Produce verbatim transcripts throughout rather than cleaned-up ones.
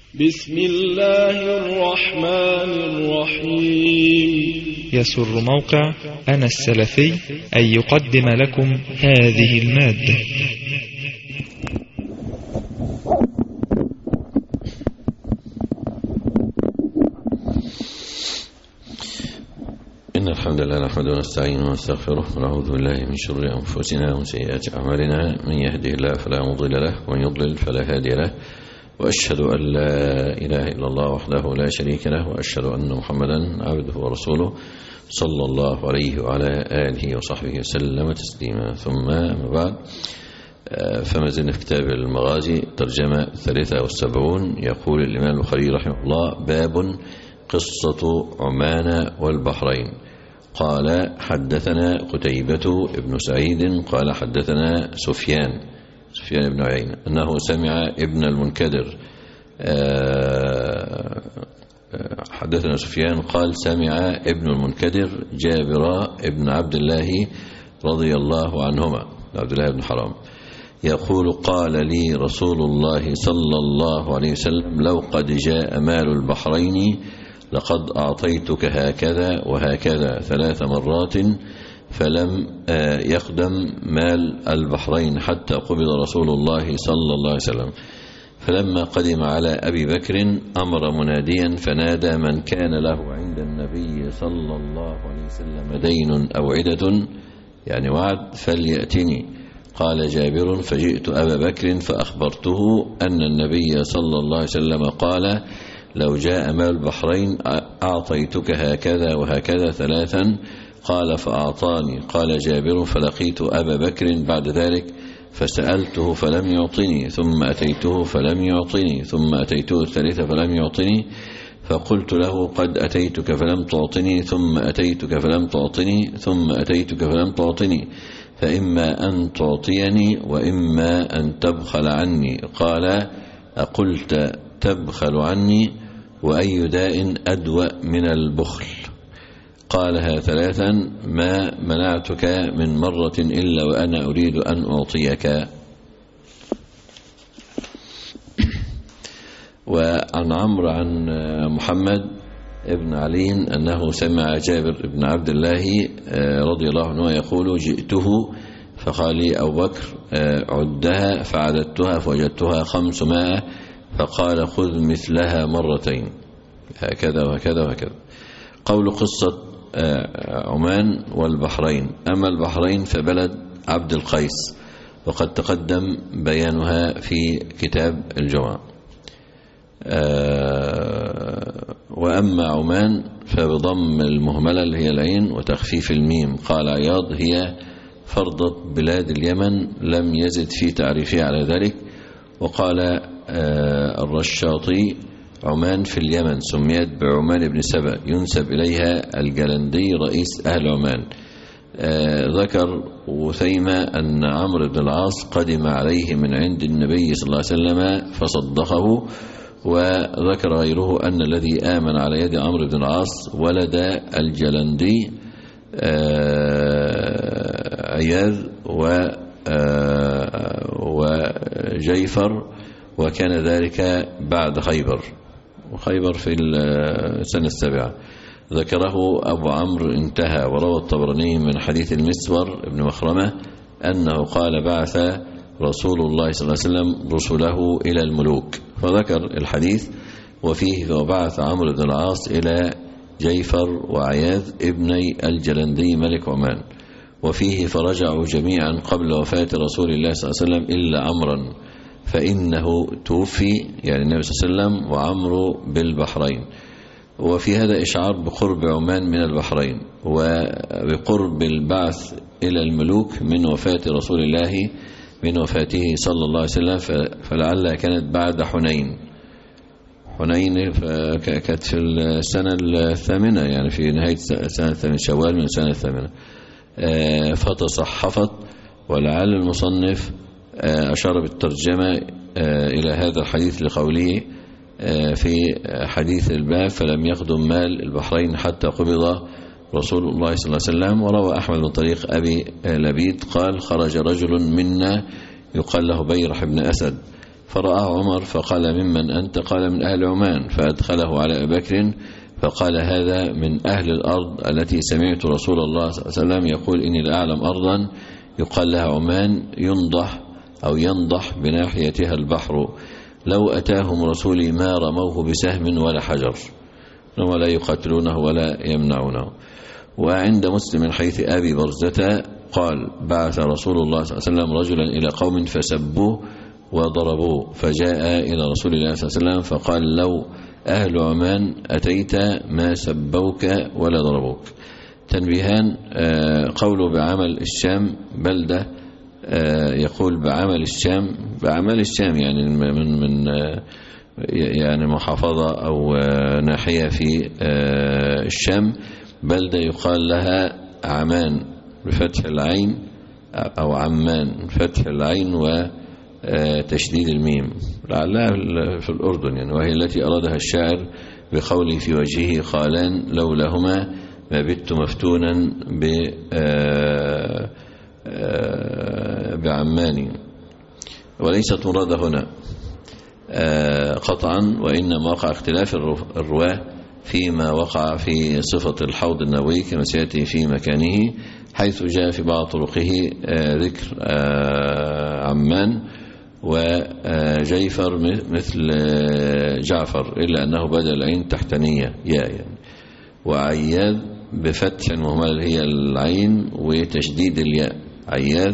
بسم الله الرحمن الرحيم. يسر موقع أنا السلفي أن يقدم لكم هذه المادة. إن الحمد لله نحمده ونستعينه ونستغفره ونعوذ بالله من شرور أنفسنا ومن سيئات أعمالنا، من يهده الله فلا مضل له ومن يضلل فلا هادي له، وأشهد أن لا إله إلا الله وحده لا شريك له، وأشهد أن محمدا عبده ورسوله صلى الله عليه وعلى آله وصحبه وسلم تسليما. ثم ما بعد، فما زلنا في كتاب المغازي ترجمة الثالثة والسبعون. يقول الإمام البخاري رحمه الله: باب قصة عمان والبحرين. قال: حدثنا قتيبة بن سعيد قال حدثنا سفيان سفيان بن عيينة أنه سمع ابن المنكدر حدثنا سفيان قال سمع ابن المنكدر جابر بن عبد الله رضي الله عنهما، عبد الله بن حرام، يقول: قال لي رسول الله صلى الله عليه وسلم: لو قد جاء مال البحرين لقد أعطيتك هكذا وهكذا ثلاث مرات، فلم يقدم مال البحرين حتى قبض رسول الله صلى الله عليه وسلم. فلما قدم على أبي بكر أمر مناديا فنادى: من كان له عند النبي صلى الله عليه وسلم دين أو عدة، يعني وعد، فليأتني. قال جابر: فجئت أبا بكر فأخبرته أن النبي صلى الله عليه وسلم قال: لو جاء مال البحرين أعطيتك هكذا وهكذا ثلاثا. قال: فأعطاني. قال جابر: فلقيت أبا بكر بعد ذلك فسألته فلم يعطني، ثم أتيته فلم يعطني، ثم أتيته الثالثة فلم يعطني، فقلت له: قد أتيتك فلم تعطني، ثم أتيتك فلم تعطني، ثم أتيتك فلم تعطني، فإما أن تعطيني وإما أن تبخل عني. قال: أقلت تبخل عني؟ وأي داء أدوأ من البخل؟ قالها ثلاثا: ما منعتك من مرة إلا وأنا أريد أن أعطيك. وعن عمرو عن محمد ابن علي أنه سمع جابر بن عبد الله رضي الله عنه يقول: جئته فقال لي أبو بكر: عدها، فعددتها فوجدتها خمسمائة، فقال: خذ مثلها مرتين، هكذا وهكذا وهكذا. قول قصة عمان والبحرين. أما البحرين فبلد عبد القيس، وقد تقدم بيانها في كتاب الجمعة. وأما عمان فبضم المهملة اللي هي العين وتخفيف الميم. قال عياض: هي فرضة بلاد اليمن، لم يزد في تعريفه على ذلك. وقال الرشاطي: عمان في اليمن سميت بعمان بن سبأ، ينسب إليها الجلندي رئيس أهل عمان. ذكر وثيمة أن عمرو بن العاص قدم عليه من عند النبي صلى الله عليه وسلم فصدقه. وذكر غيره أن الذي آمن على يد عمرو بن العاص ولد الجلندي عياذ وجيفر، وكان ذلك بعد خيبر، وخيبر في السنة السابعة. ذكره أبو عمرو انتهى. وروى الطبراني من حديث المسور بن مخرمة أنه قال: بعث رسول الله صلى الله عليه وسلم رسله إلى الملوك، فذكر الحديث وفيه: وبعث عمرو بن العاص إلى جيفر وعياذ ابني الجلندي ملك عمان، وفيه: فرجعوا جميعا قبل وفاة رسول الله صلى الله عليه وسلم إلا عمرا فإنه توفي، يعني النبي صلى الله عليه وسلم، وعمرو بالبحرين. وفي هذا إشعار بقرب عمان من البحرين، وبقرب البعث إلى الملوك من وفاة رسول الله من وفاته صلى الله عليه وسلم، فلعلها كانت بعد حنين. حنين كانت في السنة الثامنة، يعني في نهاية سنة الثامنة شوال من السنة الثامنة، فتصحفت. ولعل المصنف أشار بالترجمة إلى هذا الحديث لقوله في حديث الباب: فلم يقدم مال البحرين حتى قبض رسول الله صلى الله عليه وسلم. وروى أحمد من طريق أبي لبيد قال: خرج رجل منا يقال له بيرح بن أسد فرآه عمر فقال ممن أنت؟ قال من أهل عمان، فأدخله على أبي بكر فقال هذا من أهل الأرض التي سمعت رسول الله صلى الله عليه وسلم يقول إني لأعلم أرضا يقال لها عمان ينضح أو ينضح بناحيتها البحر، لو أتاهم رسولي ما رموه بسهم ولا حجر، ولا يقاتلونه ولا يمنعونه. وعند مسلم حيث أبي برزة قال بعث رسول الله صلى الله عليه وسلم رجلا إلى قوم فسبوه وضربوه، فجاء إلى رسول الله صلى الله عليه وسلم فقال لو أهل عمان أتيت ما سبوك ولا ضربوك. تنبيهان: قوله بعمل الشام بلدة، يقول بعمل الشام، بعمل الشام يعني من من يعني محافظة أو ناحية في الشام. بلدة يقال لها عمان بفتح العين أو عمان فتح العين وتشديد الميم، لعلها في الأردن يعني، وهي التي أرادها الشاعر بقوله في وجهه خالان لولاهما ما بت مفتونا بعماني، وليست مرادة هنا قطعا، وإنما وقع اختلاف الرواة فيما وقع في صفة الحوض النبوي كما سيأتي في مكانه، حيث جاء في بعض طرقه ذكر عمان وجيفر مثل جعفر، إلا أنه بدل العين تحتانية ياء يعني، وعياذ بفتح المهمل هي العين وتشديد الياء عياذ،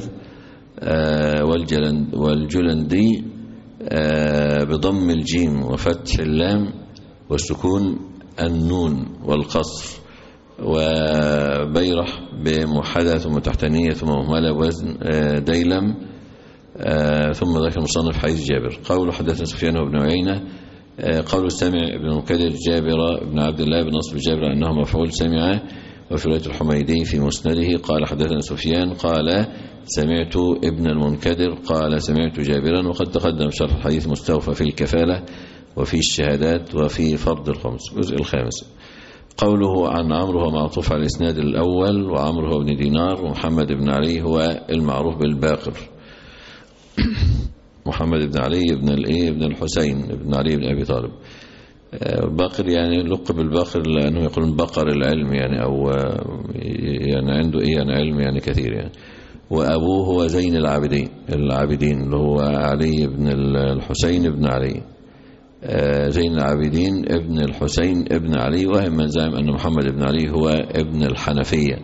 والجلندي بضم الجيم وفتح اللام وسكون النون والقصر، وبيرح بمحدث ثم تحتانية ثم مهملة وزن ديلم، ثم ذكر المصنف حديث جابر. قول حدثنا سفيان بن عيينة قول سمع ابن المنكدر جابر بن عبد الله بن نصر جابر أنه مفعول سمع، وفي رواية الحميدي في مسنده قال حدثنا سفيان قال سمعت ابن المنكدر قال سمعت جابرا. وقد تقدم شرح الحديث مستوفى في الكفالة وفي الشهادات وفي فرض الخمس الجزء الخامس. قوله عن عمرو هو معطوف على الإسناد الأول، وعمرو هو ابن دينار، ومحمد بن علي هو المعروف بالباقر محمد بن علي بن الايه ابن الحسين بن علي بن ابي طالب. الباقر يعني لقب بالباقر لانه يقولون بقر العلم يعني، او يعني عنده ايه يعني علم يعني كثير يعني. وابوه هو زين العابدين العابدين اللي هو علي بن الحسين بن علي، زين العابدين ابن الحسين ابن علي، وهم من زعم ان محمد بن علي هو ابن الحنفيه،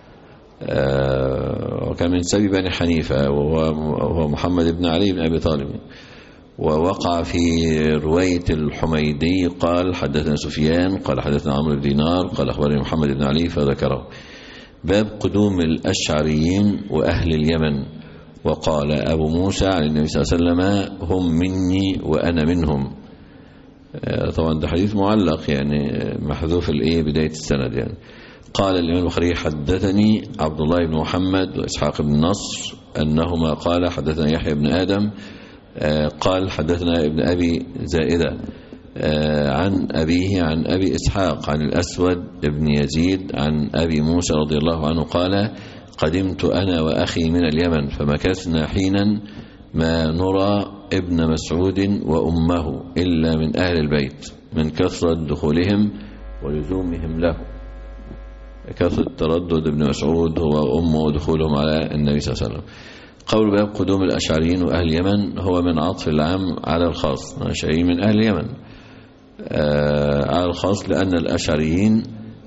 وكان من سبي بني حنيفة، وهو محمد بن علي بن أبي طالب. ووقع في رواية الحميدي قال حدثنا سفيان قال حدثنا عمرو بن دينار قال أخبرني محمد بن علي فذكره. باب قدوم الأشعريين وأهل اليمن. وقال أبو موسى عن النبي صلى الله عليه وسلم هم مني وأنا منهم. طبعا ده حديث معلق يعني محذوف الإيه بداية السند يعني. قال الإمام البخاري حدثني عبد الله بن محمد وإسحاق بن نصر أنهما قال حدثنا يحيى بن آدم قال حدثنا ابن أبي زائدة عن أبيه عن أبي إسحاق عن الأسود بن يزيد عن أبي موسى رضي الله عنه قال قدمت أنا وأخي من اليمن فمكثنا حينا ما نرى ابن مسعود وأمه إلا من أهل البيت من كثرة دخولهم ولزومهم له. كثرة تردد ابن مسعود هو أمه ودخولهم على النبي صلى الله عليه وسلم. قول باب قدوم الأشعريين وأهل اليمن هو من عطف العام على الخاص، الأشعريين من أهل اليمن آه على الخاص، لأن الأشعريين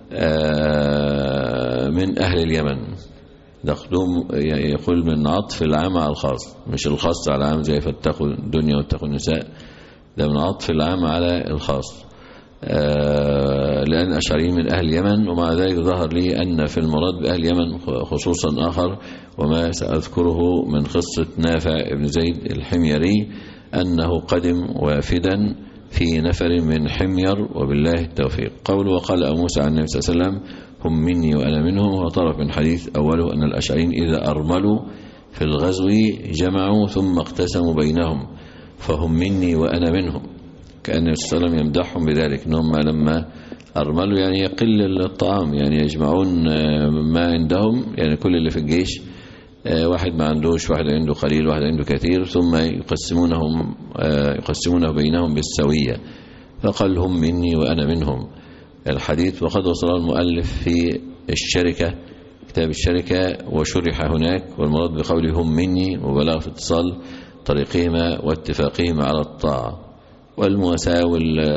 آه من أهل اليمن. ده قدوم يقول من عطف العام على الخاص، مش الخاص على العام زي فاتقوا الدنيا واتقوا النساء، ده من عطف العام على الخاص آه لأن الأشعريين من أهل اليمن. ومع ذلك ظهر لي أن في المراد بأهل اليمن خصوصا آخر، وما سأذكره من قصة نافع بن زيد الحميري أنه قدم وافدا في نفر من حمير وبالله التوفيق. قوله وقال أبو موسى عن النبي صلى الله عليه وسلم هم مني وأنا منهم، وطرف من حديث أوله أن الأشعريين إذا أرملوا في الغزو جمعوا ثم اقتسموا بينهم فهم مني وأنا منهم، كأن النبي صلى الله عليه وسلم يمدحهم بذلك أنهم لما أرملوا يعني يقل الطعام، يعني يجمعون ما عندهم، يعني كل اللي في الجيش واحد ما عندوش، واحد عنده قليل، واحد عنده كثير، ثم يقسمونهم يقسمونه بينهم بالسوية، فقال هم مني وأنا منهم الحديث. وقد وصله المؤلف في الشركة، كتاب الشركة، وشرح هناك، والمراد بقوله هم مني مبالغة في اتصال طريقهما واتفاقهما على الطاعة والمواساة.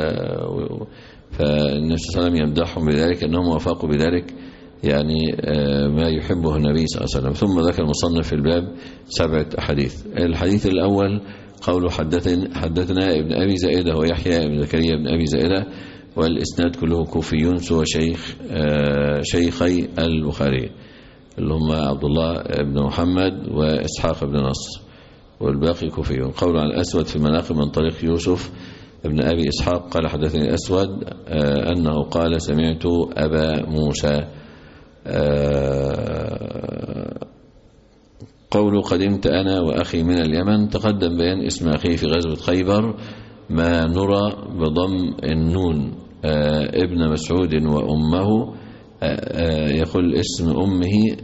فالنبي صلى الله عليه وسلم يمدحهم بذلك أنهم وافقوا بذلك، يعني ما يحبه النبي صلى الله عليه وسلم. ثم ذكر المصنف في الباب سبعة أحاديث. الحديث الأول قوله حدثنا, حدثنا ابن أبي زائدة ويحيى ابن زكريا ابن أبي زائدة، والإسناد كله كوفيون سوى شيخ شيخي البخاري اللي هم عبد الله بن محمد وإسحاق بن نصر، والباقي كوفيون. قوله عن الأسود في المناقب من طريق يوسف ابن أبي إسحاق قال حدثني الأسود أنه قال سمعت أبا موسى. قوله قدمت أنا وأخي من اليمن، تقدم بيان اسم أخيه في غزوة خيبر، ما نرى بضم النون. ابن مسعود وأمه، يقول اسم أمه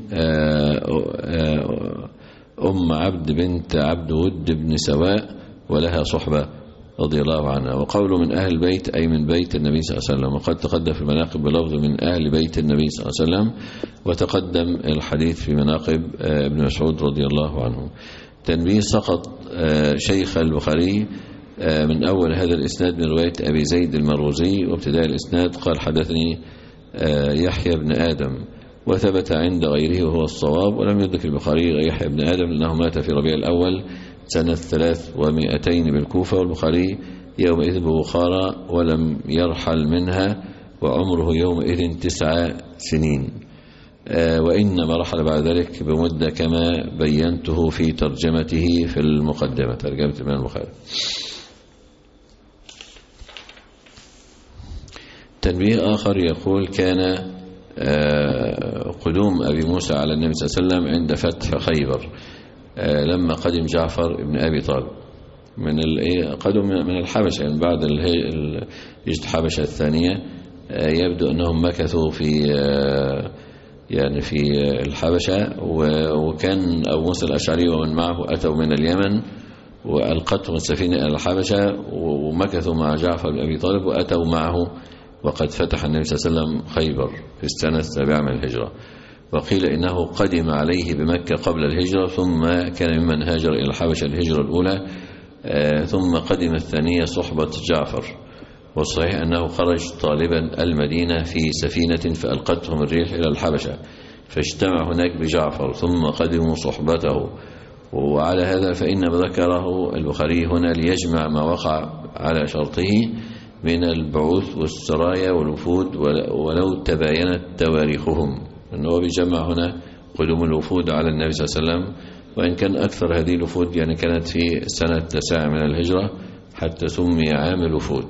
أم عبد بنت عبد ود بن سواء، ولها صحبة رضي الله عنها. وقوله من أهل البيت أي من بيت النبي صلى الله عليه وسلم، وقد تقدم في المناقب بلفظ من أهل بيت النبي صلى الله عليه وسلم، وتقدم الحديث في مناقب ابن مسعود رضي الله عنه. تنبيه: سقط شيخ البخاري من أول هذا الإسناد من رواية أبي زيد المروزي، وابتداء الإسناد قال حدثني يحيى بن آدم، وثبت عند غيره وهو الصواب، ولم يذكر البخاري يحيى بن آدم لأنه مات في ربيع الأول سنة ثلاث ومئتين بالكوفة، والبخاري يومئذ ببخارى ولم يرحل منها، وعمره يومئذ تسع سنين، وإنما رحل بعد ذلك بمدة كما بينته في ترجمته في المقدمة، ترجمة الإمام البخاري. تنبيه آخر يقول: كان قدوم أبي موسى على النبي صلى الله عليه وسلم عند فتح خيبر، لما قدم جعفر ابن أبي طالب من قدم من الحبشة، يعني بعد هجرة الحبشة الثانية. يبدو أنهم مكثوا في يعني في الحبشة، وكان أبو موسى الأشعري ومن معه أتوا من اليمن وألقتهم السفينة إلى الحبشة، ومكثوا مع جعفر بن أبي طالب وأتوا معه، وقد فتح النبي صلى الله عليه وسلم خيبر في السنة السابعة من الهجرة. وقيل إنه قدم عليه بمكة قبل الهجرة، ثم كان ممن هاجر إلى الحبشة الهجرة الأولى، ثم قدم الثانية صحبة جعفر. والصحيح أنه خرج طالبا المدينة في سفينة فألقتهم الريح إلى الحبشة، فاجتمع هناك بجعفر، ثم قدموا صحبته. وعلى هذا فإنما ذكره البخاري هنا ليجمع ما وقع على شرطه من البعوث والسرايا والوفود، ولو تباينت تواريخهم، أنه بيجمع هنا قدوم الوفود على النبي صلى الله عليه وسلم، وإن كان أكثر هذه الوفود يعني كانت في السنة التاسعة من الهجرة، حتى سمي عام الوفود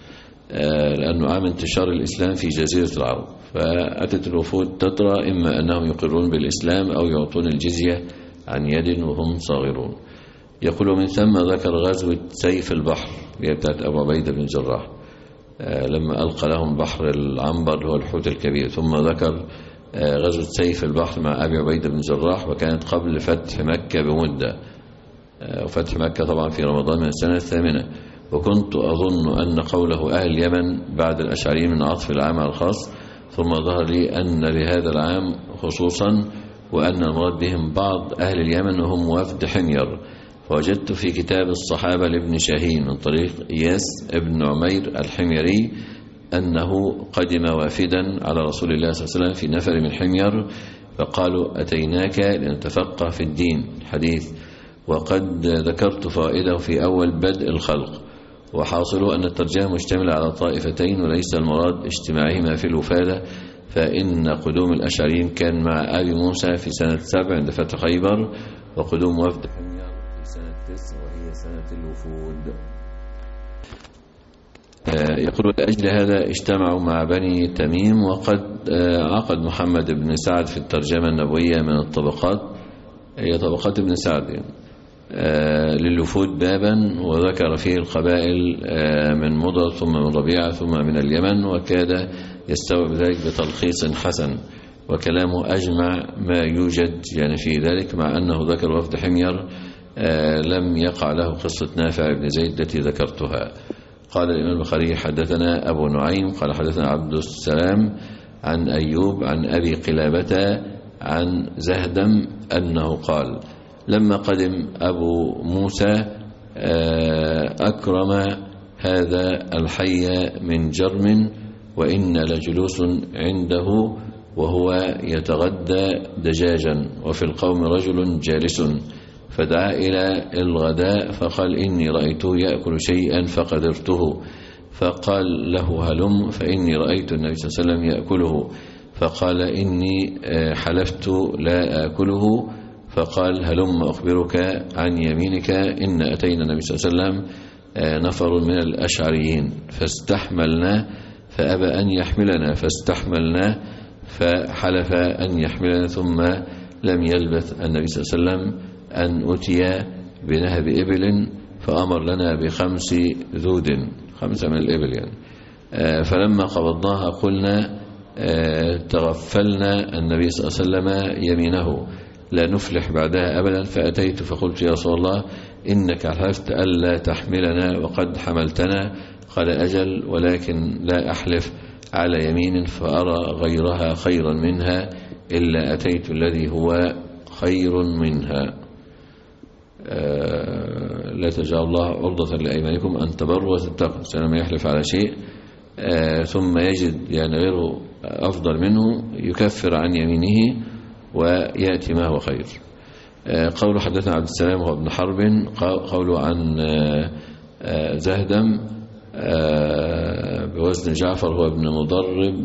لأنه عام انتشار الإسلام في جزيرة العرب. فأتت الوفود تترى إما أنهم يقرون بالإسلام أو يعطون الجزية عن يد وهم صاغرون. يقول: من ثم ذكر غزوة سيف البحر بتاعت أبو عبيدة بن الجراح، لما ألقى لهم بحر العنبر هو الحوت الكبير. ثم ذكر غزوة سيف البحر مع أبي عبيدة بن الجراح، وكانت قبل فتح مكة بمدة، وفتح مكة طبعا في رمضان من السنة الثامنة. وكنت أظن أن قوله أهل اليمن بعد الأشعريين من عطف العام على الخاص، ثم ظهر لي أن لهذا العام خصوصا، وأن المراد بهم بعض أهل اليمن وهم وفد حمير. فوجدت في كتاب الصحابة لابن شاهين من طريق إياس ابن عمير الحميري أنه قدم وافدا على رسول الله صلى الله عليه وسلم في نفر من حمير، فقالوا: أتيناك لنتفقه في الدين حديث. وقد ذكرت فائده في أول بدء الخلق، وحاصله أن الترجمة مشتملة على طائفتين، وليس المراد اجتماعهما في الوفادة، فإن قدوم الأشعريين كان مع أبي موسى في سنة سبع عند فتح خيبر، وقدوم وفد حمير في سنة تسع وهي سنة الوفود. يقول: لأجل هذا اجتمعوا مع بني تميم. وقد عقد محمد بن سعد في الترجمة النبوية من الطبقات، هي طبقات ابن سعد يعني، للوفود بابا، وذكر فيه القبائل من مضر ثم من ربيعة ثم من اليمن، وكاد يستوعب ذلك بتلخيص حسن وكلامه أجمع ما يوجد يعني في ذلك، مع أنه ذكر وفد حمير آه لم يقع له قصة نافع بن زيد التي ذكرتها. قال الإمام البخاري حدثنا أبو نعيم قال حدثنا عبد السلام عن أيوب عن أبي قلابة عن زهدم أنه قال لما قدم أبو موسى أكرم هذا الحي من جرم وإن لجلوس عنده وهو يتغدى دجاجا وفي القوم رجل جالس، فدعا إلى الغداء فقال إني رأيته يأكل شيئا فقدرته، فقال له هلم فإني رأيت النبي صلى الله عليه وسلم يأكله، فقال إني حلفت لا آكله، فقال هلم أخبرك عن يمينك إن أتينا النبي صلى الله عليه وسلم نفر من الأشعريين فاستحملنا فأبى أن يحملنا فاستحملنا فحلف أن يحملنا، ثم لم يلبث النبي صلى الله عليه وسلم أن أتي بنهب إبل فأمر لنا بخمس ذود، خمسة من الإبل يعني. فلما قبضناها قلنا تغفلنا النبي صلى الله عليه وسلم يمينه لا نفلح بعدها أبدا، فأتيت فقلت يا رسول الله إنك حلفت ألا تحملنا وقد حملتنا، قال أجل ولكن لا أحلف على يمين فأرى غيرها خيرا منها إلا أتيت الذي هو خير منها. آه لا تجعل الله عرضة لأيمانكم أن تبروا وتتقوا، سلما يحلف على شيء آه ثم يجد يعني غيره أفضل منه يكفر عن يمينه ويأتي ما هو خير. آه قول حدثنا عبد السلام هو ابن حرب قوله عن آه آه زهدم آه بوزن جعفر هو ابن مضرب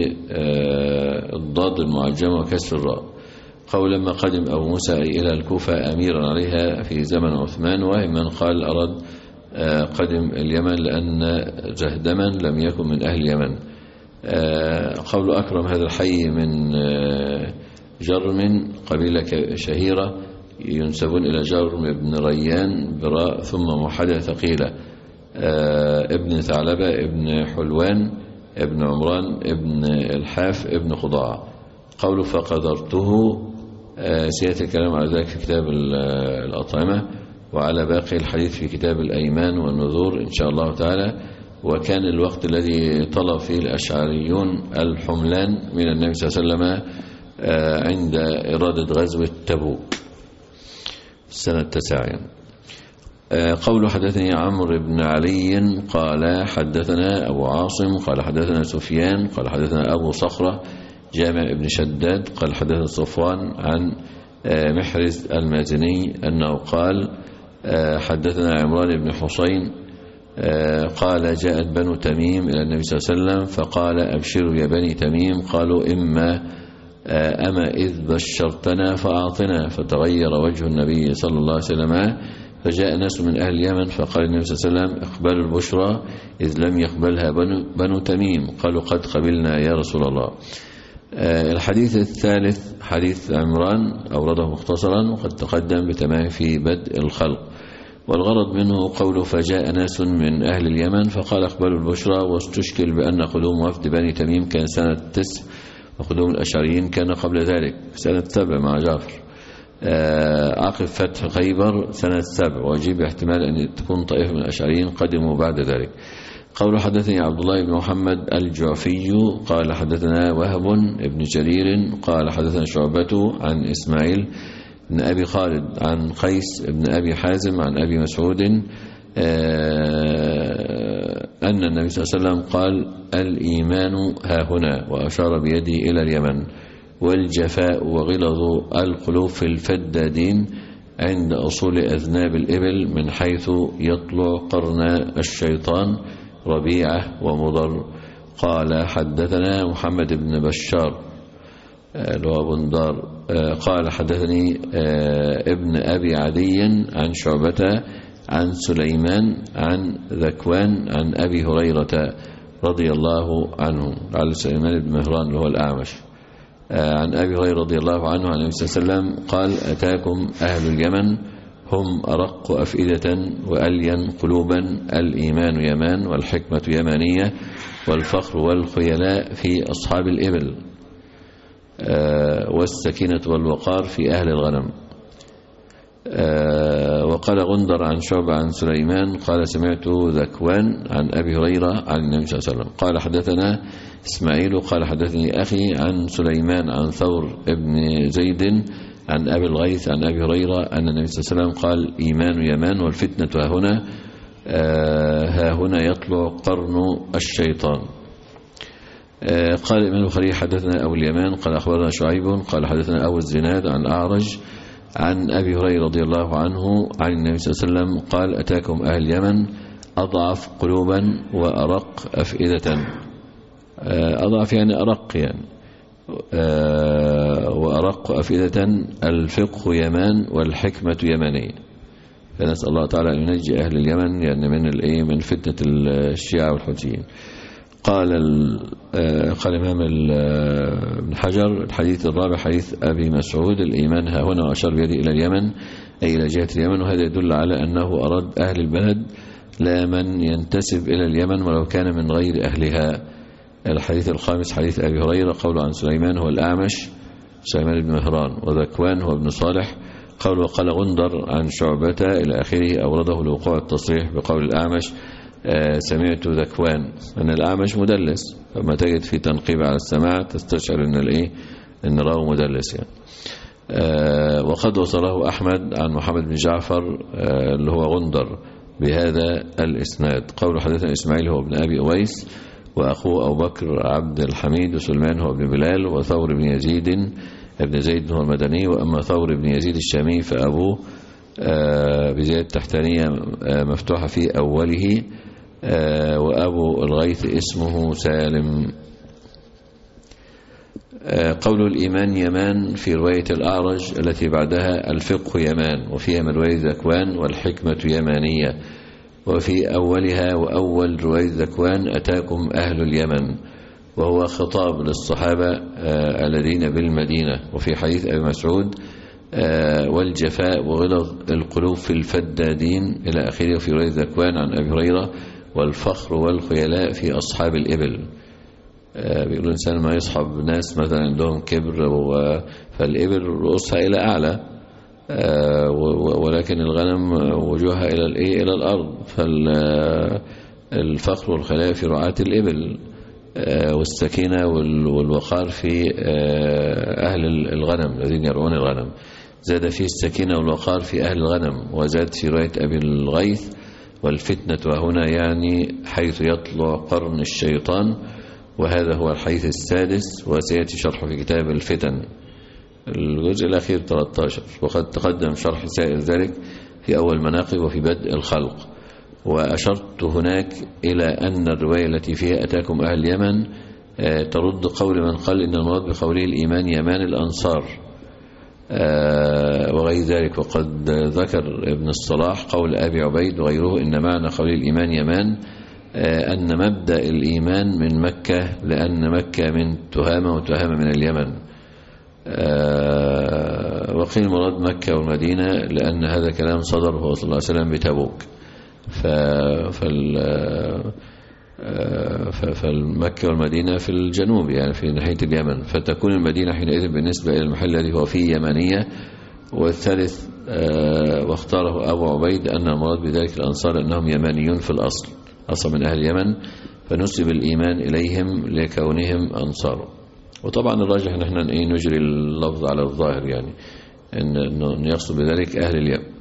بالضاد المعجمة وكسر الراء. قول لما قدم أبو موسى إلى الكوفة أميرا عليها في زمن عثمان، وهم من قال أراد آه قدم اليمن لأن زهدما لم يكن من أهل اليمن. آه قول أكرم هذا الحي من آه جرم قبيلة شهيرة ينسبون إلى جرم بن ريان براء ثم موحدة ثقيلة آه ابن ثعلبة ابن حلوان ابن عمران ابن الحاف ابن خضاع. قوله فقدرته آه سيأتي الكلام على ذلك في كتاب الأطعمة وعلى باقي الحديث في كتاب الأيمان والنذور إن شاء الله تعالى. وكان الوقت الذي طلب فيه الأشعريون الحملان من النبي صلى الله عليه وسلم آه عند إرادة غزوة تبوك السنة التاسعة يعني. آه قول حدثني عمرو بن علي قال حدثنا أبو عاصم قال حدثنا سفيان قال حدثنا أبو صخرة جامع ابن شداد قال حدثنا صفوان عن آه محرز المازني أنه قال آه حدثنا عمران بن حسين آه قال جاءت بنو تميم إلى النبي صلى الله عليه وسلم فقال أبشروا يا بني تميم، قالوا إما آه أما إذ بشرتنا فأعطنا، فتغير وجه النبي صلى الله عليه وسلم فجاء ناس من أهل اليمن فقال النبي صلى الله عليه وسلم اقبلوا البشرى إذ لم يقبلها بنو, بنو تميم، قالوا قد قبلنا يا رسول الله. آه الحديث الثالث حديث عمران أورده مختصرا وقد تقدم بتمام في بدء الخلق، والغرض منه قوله فجاء ناس من أهل اليمن فقال اقبلوا البشرى، واستشكل بأن قدوم وفد بني تميم كان سنة تسع وقدوم الأشعريين كان قبل ذلك سنة سبع مع جعفر. آه عقب فتح خيبر سنة سبع، ويجب احتمال أن تكون طائفة من الأشعريين قدموا بعد ذلك. قول حدثني عبد الله بن محمد الجعفي قال حدثنا وهب بن جرير قال حدثنا شعبة عن إسماعيل بن أبي خالد عن قيس بن أبي حازم عن أبي مسعود أن النبي صلى الله عليه وسلم قال الإيمان ها هنا، وأشار بيده إلى اليمن، والجفاء وغلظ القلوب في الفدادين عند أصول أذناب الإبل من حيث يطلع قرن الشيطان ربيعة ومضر. قال حدثنا محمد بن بشار لو بندار قال حدثني ابن أبي عدي عن شعبة عن سليمان عن ذكوان عن أبي هريرة رضي الله عنه على سليمان بن مهران اللي هو الأعمش عن أبي هريرة رضي الله عنه عن النبي صلى الله عليه وسلم قال أتاكم أهل اليمن هم أرق أفئدة وألين قلوبا، الإيمان يمان والحكمة يمانية والفخر والخيلاء في أصحاب الإبل. والسكينة والوقار في أهل الغنم. وقال غندر عن شعبة عن سليمان قال سمعت ذكوان عن أبي هريرة عن النبي صلى الله عليه وسلم قال حدثنا إسماعيل قال حدثني أخي عن سليمان عن ثور ابن زيد عن أبي الغيث عن أبي هريرة أن النبي صلى الله عليه وسلم قال إيمان يمان والفتنة ها هنا ها هنا يطلع قرن الشيطان. قال الإمام البخاري حدثنا أبو اليمان قال أخبرنا شعيب قال حدثنا أبو الزناد عن أعرج عن أبي هريرة رضي الله عنه عن النبي صلى الله عليه وسلم قال أتاكم أهل اليمن أضعف قلوبا وأرق أفئدة. أضعف يعني أرق يعني وأرق أفئدة الفقه يمان والحكمة يمانية. فنسأل الله تعالى أن ينجي أهل اليمن يعني من الإيه من فتنة الشيعة والحوثيين. قال قال الإمام ابن حجر الحديث الرابع حديث أبي مسعود الإيمان ها هنا وأشار بيده إلى اليمن أي إلى جهة اليمن وهذا يدل على أنه أراد أهل البلد لا من ينتسب إلى اليمن ولو كان من غير أهلها. الحديث الخامس حديث أبي هريرة قول عن سليمان هو الأعمش سليمان بن مهران وذكوان هو ابن صالح قول وقال غندر عن شعبة إلى آخره أورده لوقوع التصريح بقول الأعمش سمعت ذكوان أن الأعمش مدلس فما تجد في تنقيب على السماع تستشعر أن الإيه أن راهو مدلس يعني. وقد وصله أحمد عن محمد بن جعفر اللي هو غندر بهذا الإسناد قول حدثنا إسماعيل هو ابن أبي أويس وأخوه أبو بكر عبد الحميد وسلمان هو ابن بلال وثور بن يزيد ابن زيد هو المدني وأما ثور بن يزيد الشامي فأبوه بزيادة تحتانية مفتوحة في أوله وأبو الغيث اسمه سالم. قول الإيمان يمان في رواية الأعرج التي بعدها الفقه يمان وفيها من رواية ذكوان والحكمة يمانية وفي أولها وأول رواية ذكوان أتاكم أهل اليمن وهو خطاب للصحابة الذين بالمدينة. وفي حديث أبي مسعود والجفاء وغلظ القلوب في الفدادين إلى آخره. وفي رواية ذكوان عن أبي هريرة والفخر والخيلاء في أصحاب الإبل. بيقول الإنسان ما يصحب ناس مثلا عندهم كبر فالإبل رؤوسها إلى أعلى ولكن الغنم وجوهها إلى الإيه إلى الأرض. فالفخر والخيلاء في رعاة الإبل والسكينة والوقار في أهل الغنم الذين يرعون الغنم. زاد فيه السكينة والوقار في أهل الغنم. وزاد في رواية أبي الغيث والفتنة وهنا يعني حيث يطلع قرن الشيطان وهذا هو الحديث السادس وسيأتي شرحه في كتاب الفتن الجزء الأخير ثلاثة عشر وقد تقدم شرح سائر ذلك في أول مناقب وفي بدء الخلق. وأشرت هناك إلى أن الرواية التي فيها أتاكم أهل اليمن ترد قول من قال إن المراد بقوله الإيمان يمان الأنصار وغير ذلك. وقد ذكر ابن الصلاح قول أبي عبيد وغيره إن معنى قول الإيمان يمان أن مبدأ الإيمان من مكة لأن مكة من تهامة وتهامة من اليمن. وقيل المراد مكة والمدينة لأن هذا كلام صدر هو صلى الله عليه وسلم بتبوك. فالمكة والمدينة في الجنوب يعني في ناحية اليمن فتكون المدينة حينئذ بالنسبة إلى المحل الذي هو فيه يمنية. والثالث واختاره أبو عبيد أن المراد بذلك الأنصار أنهم يمانيون في الأصل أصل من أهل اليمن فنسب الإيمان إليهم لكونهم أنصار. وطبعا الراجح أن احنا نجري اللفظ على الظاهر يعني أن يقصد بذلك أهل اليمن.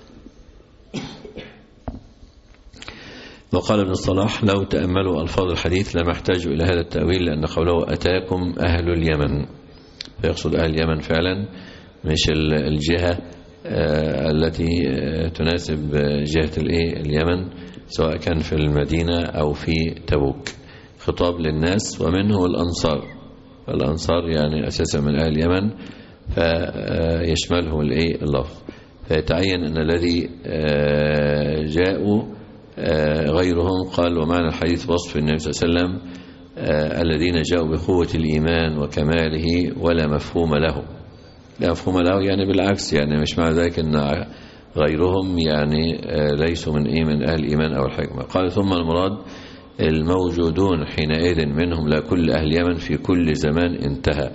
وقال ابن الصلاح لو تأملوا ألفاظ الحديث لما احتاجوا إلى هذا التأويل لأن قوله أتاكم أهل اليمن فيقصد أهل اليمن فعلا مش الجهة التي تناسب جهة اليمن سواء كان في المدينة أو في تبوك. خطاب للناس ومنه الأنصار. الأنصار يعني أساسا من أهل اليمن فيشمله اللفظ. فيتعين أن الذي جاءوا غيرهم قال ومعنى الحديث وصف النبي صلى الله عليه وسلم الذين جاءوا بقوة الإيمان وكماله ولا مفهوم له. لا مفهوم له يعني بالعكس يعني مش معنى ذلك أن غيرهم يعني ليسوا من إيه من أهل الإيمان أو الحكمة. قال ثم المراد الموجودون حينئذ منهم لا كل أهل اليمن في كل زمان انتهى.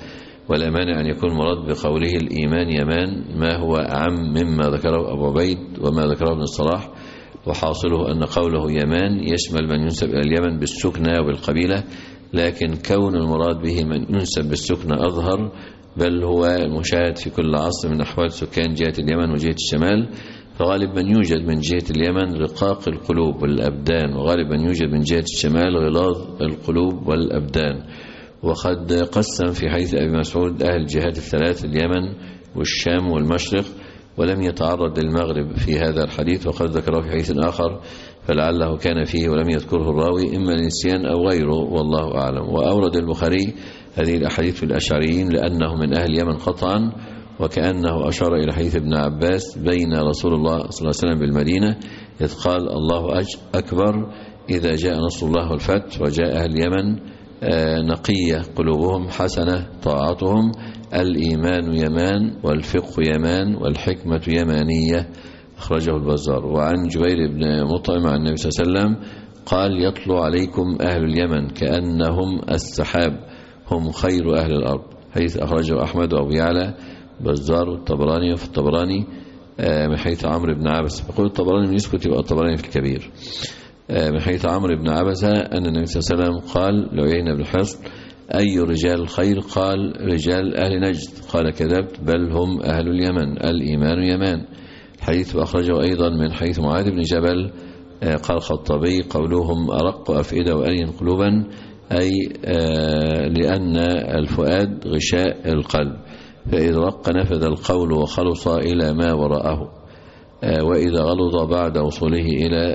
ولا مانع أن يكون مراد بقوله الإيمان يمان ما هو أعم مما ذكره أبو عبيد وما ذكره ابن الصلاح، وحاصله أن قوله يمان يشمل من ينسب إلى اليمن بالسكنى وبالقبيلة، لكن كون المراد به من ينسب بالسكنى أظهر، بل هو المشاهد في كل عصر من أحوال سكان جهة اليمن وجهة الشمال. فغالب من يوجد من جهة اليمن رقاق القلوب والأبدان، وغالب من يوجد من جهة الشمال غلاظ القلوب والأبدان. وقد قسم في حديث أبي مسعود أهل الجهات الثلاث اليمن والشام والمشرق، ولم يتعرض للمغرب في هذا الحديث، وقد ذكره في حديث آخر فلعله كان فيه ولم يذكره الراوي إما النسيان أو غيره والله أعلم. وأورد البخاري هذه الأحاديث في الأشعريين لأنه من أهل اليمن قطعا، وكأنه أشار إلى حديث ابن عباس بين رسول الله صلى الله عليه وسلم بالمدينة إذ قال الله أكبر إذا جاء نصر الله والفتح، وجاء أهل اليمن نقية قلوبهم حسنة طاعتهم، الإيمان يمان والفقه يمان والحكمة يمانية، أخرجه البزار. وعن جبير بن مطعم عن النبي صلى الله عليه وسلم قال يطلع عليكم أهل اليمن كأنهم السحاب هم خير أهل الأرض، حيث أخرجه أحمد وأبو يعلى بزار والطبراني. وفي الطبراني من حيث عمرو بن عبس، يقول الطبراني من يسكت يبقى الطبراني في الكبير، من حيث عمرو بن عبسة أن النبي صلى الله عليه وسلم قال لعيينة بن حصن أي رجال الخير؟ قال رجال أهل نجد. قال كذبت بل هم أهل اليمن، الإيمان يمان. الحديث أخرجه أيضا من حيث معاذ بن جبل قال الخطابي قولهم أرق أفئدة وألين قلوبا، أي لأن الفؤاد غشاء القلب، فإذا رق نفذ القول وخلص إلى ما وراءه، وإذا غلظ بعد وصوله إلى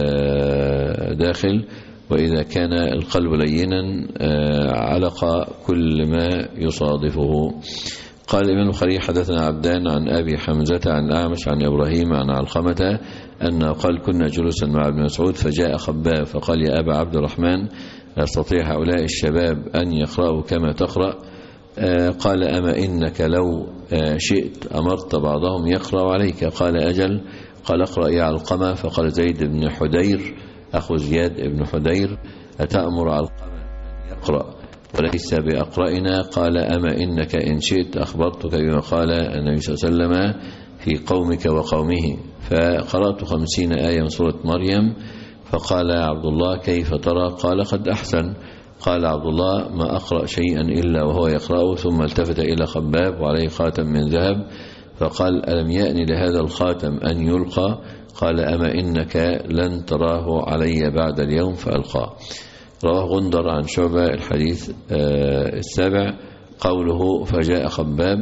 داخل، وإذا كان القلب لينا علق كل ما يصادفه. قال الإمام البخاري حدثنا عبدان عن أبي حمزة عن أعمش عن إبراهيم عن علقمة أنه قال كنا جلوسا مع ابن مسعود فجاء خباب فقال يا أبا عبد الرحمن يستطيع هؤلاء الشباب أن يقرأوا كما تقرأ؟ قال أما إنك لو شئت أمرت بعضهم يقرأ عليك؟ قال أجل. قال اقرأ يا علقمة. فقال زيد بن حدير أخو زياد بن حدير أتأمر علقمة أن يقرأ وليس بأقرأنا؟ قال أما إنك إن شئت أخبرتك بما قال النبي صلى الله عليه وسلم في قومك وقومه. فقرأت خمسين آية من سورة مريم. فقال عبد الله كيف ترى؟ قال قد أحسن. قال عبد الله ما أقرأ شيئا إلا وهو يقرأه. ثم التفت إلى خباب وعليه خاتم من ذهب فقال ألم يأني لهذا الخاتم أن يلقى؟ قال أما إنك لن تراه علي بعد اليوم فألقاه. رواه غندر عن شعبة. الحديث السابع قوله فجاء خباب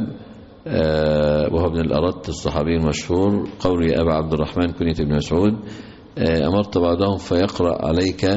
وهو ابن الأرت الصحابي المشهور. قول يا أبا عبد الرحمن كنية ابن مسعود أمرت بعضهم فيقرأ عليك،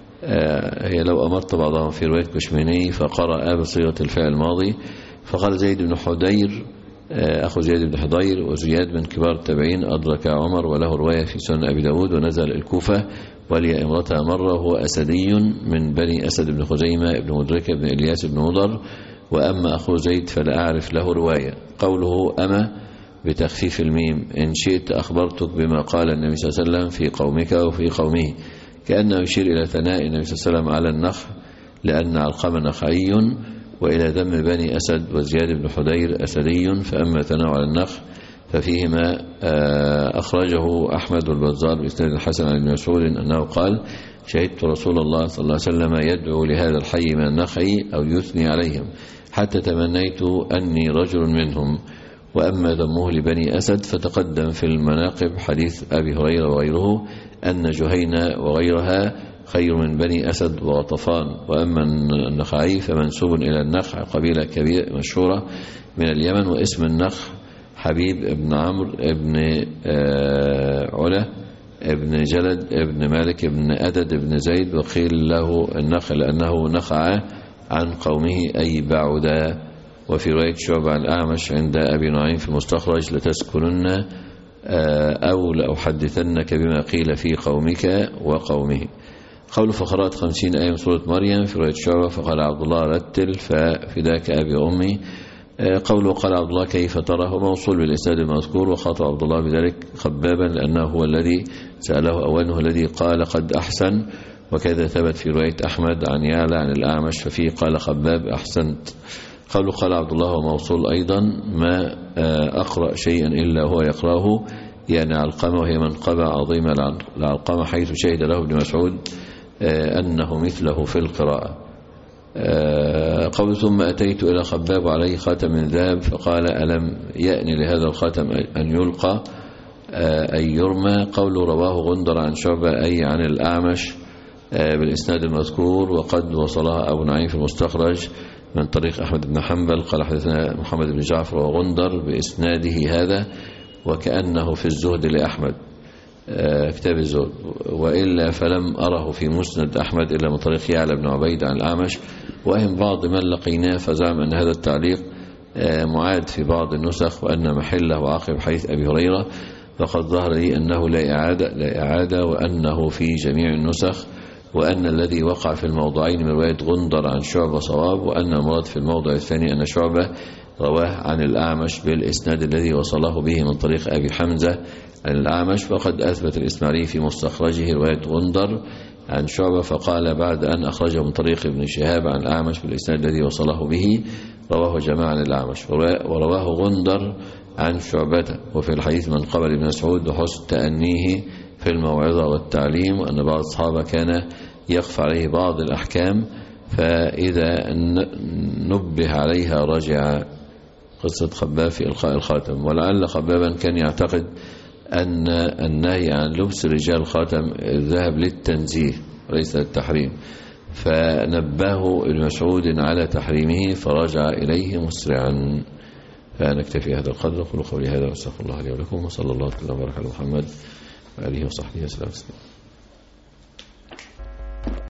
هي لو أمرت بعضهم في رواية كشميني فقرأ بصيغة الفعل الماضي. فقال زيد بن حدير أخو زياد بن حضير وزياد من كبار التابعين أدرك عمر وله رواية في سنن أبي داود ونزل الكوفة ولي امرتها مرة وهو أسدي من بني أسد بن خزيمة بن مدركة بن إلياس بن مضر. وأما أخو زيد فلا أعرف له رواية. قوله أما بتخفيف الميم إن شئت أخبرتك بما قال النبي صلى الله عليه وسلم في قومك وفي قومه، كأنه يشير إلى ثناء النبي صلى الله عليه وسلم على النخل لأن علقمة نخعي، وإلى ذم بني أسد وزياد بن حدير أسدي. فأما ثناء على النخل ففيهما أخرجه أحمد والبزار بإسناد الحسن عن ابن مسعود أنه قال شهدت رسول الله صلى الله عليه وسلم يدعو لهذا الحي من النخع أو يثني عليهم حتى تمنيت أني رجل منهم. وأما ذمه لبني أسد فتقدم في المناقب حديث أبي هريرة وغيره أن جهينة وغيرها خير من بني أسد وغطفان. وأما النخعي فمنسوب إلى النخع قبيلة كبيرة مشهورة من اليمن، واسم النخع حبيب ابن عمرو ابن علا ابن جلد ابن مالك ابن أدد ابن زيد. وقيل له النخع لأنه نخع عن قومه أي بعدا. وفي رواية شعبة عن الأعمش عند أبي نعيم في المستخرج لتسكنن أو لأحدثنك بما قيل في قومك وقومه. قول فقرات خمسين آية من سورة مريم في رواية شعبة فقال عبد الله رتل ففداك أبي أمي. قوله قال عبد الله كيف ترى هو موصول بالإسناد المذكور، وخاطب عبد الله بذلك خبابا لأنه هو الذي سأله أوله الذي قال قد أحسن. وكذا ثبت في رواية أحمد عن يعلى عن الأعمش ففيه قال خباب أحسنت. قالوا قال عبد الله وموصول أيضا ما أقرأ شيئا إلا هو يقرأه، يعني علقمة، وهي منقبة عظيمة لعلقمة، حيث شهد له ابن مسعود أنه مثله في القراءة. قول ثم أتيت إلى خباب عليه خاتم من ذهب فقال ألم يأني لهذا الخاتم أن يلقى أي يرمى. قول رواه غندر عن شعبة أي عن الأعمش بالإسناد المذكور، وقد وصلها أبو نعيم في المستخرج من طريق أحمد بن حنبل قال حدثنا محمد بن جعفر وغندر بإسناده هذا، وكأنه في الزهد لأحمد كتاب الزهد، وإلا فلم أره في مسند أحمد إلا من طريق يعلى بن عبيد عن الأعمش. وهم بعض من لقيناه فزعم أن هذا التعليق معاد في بعض النسخ وأن محله عقب حديث أبي هريرة، فقد ظهر لي أنه لا إعادة, لا إعادة وأنه في جميع النسخ، وأن الذي وقع في الموضعين من رواية غندر عن شعبة صواب، وأن المراد في الموضع الثاني أن شعبة رواه عن الأعمش بالإسناد الذي وصله به من طريق أبي حمزة عن الأعمش. فقد أثبت الإسماعيلي في مستخرجه رواية غندر عن شعبة، فقال بعد أن أخرجه من طريق ابن شهاب عن الأعمش بالإسناد الذي وصله به رواه جماعة عن الأعمش، ورواه غندر عن شعبة. وفي الحديث من قبل ابن مسعود وحسن تأنيه في الموعظة والتعليم، وأن بعض الصحابة كان يخفى عليه بعض الأحكام، فإذا نبه عليها رجع. قصة خباب في إلقاء الخاتم. ولعل خبابا كان يعتقد أن النهي عن لبس رجال خاتم الذهب للتنزيه وليس للتحريم، فنبهه ابن مسعود على تحريمه فرجع إليه مسرعا. فنكتفي هذا القدر. أقول قولي هذا واستغفر الله لي ولكم، وصلى الله وسلم وبارك على محمد وآله وصحبه وسلم.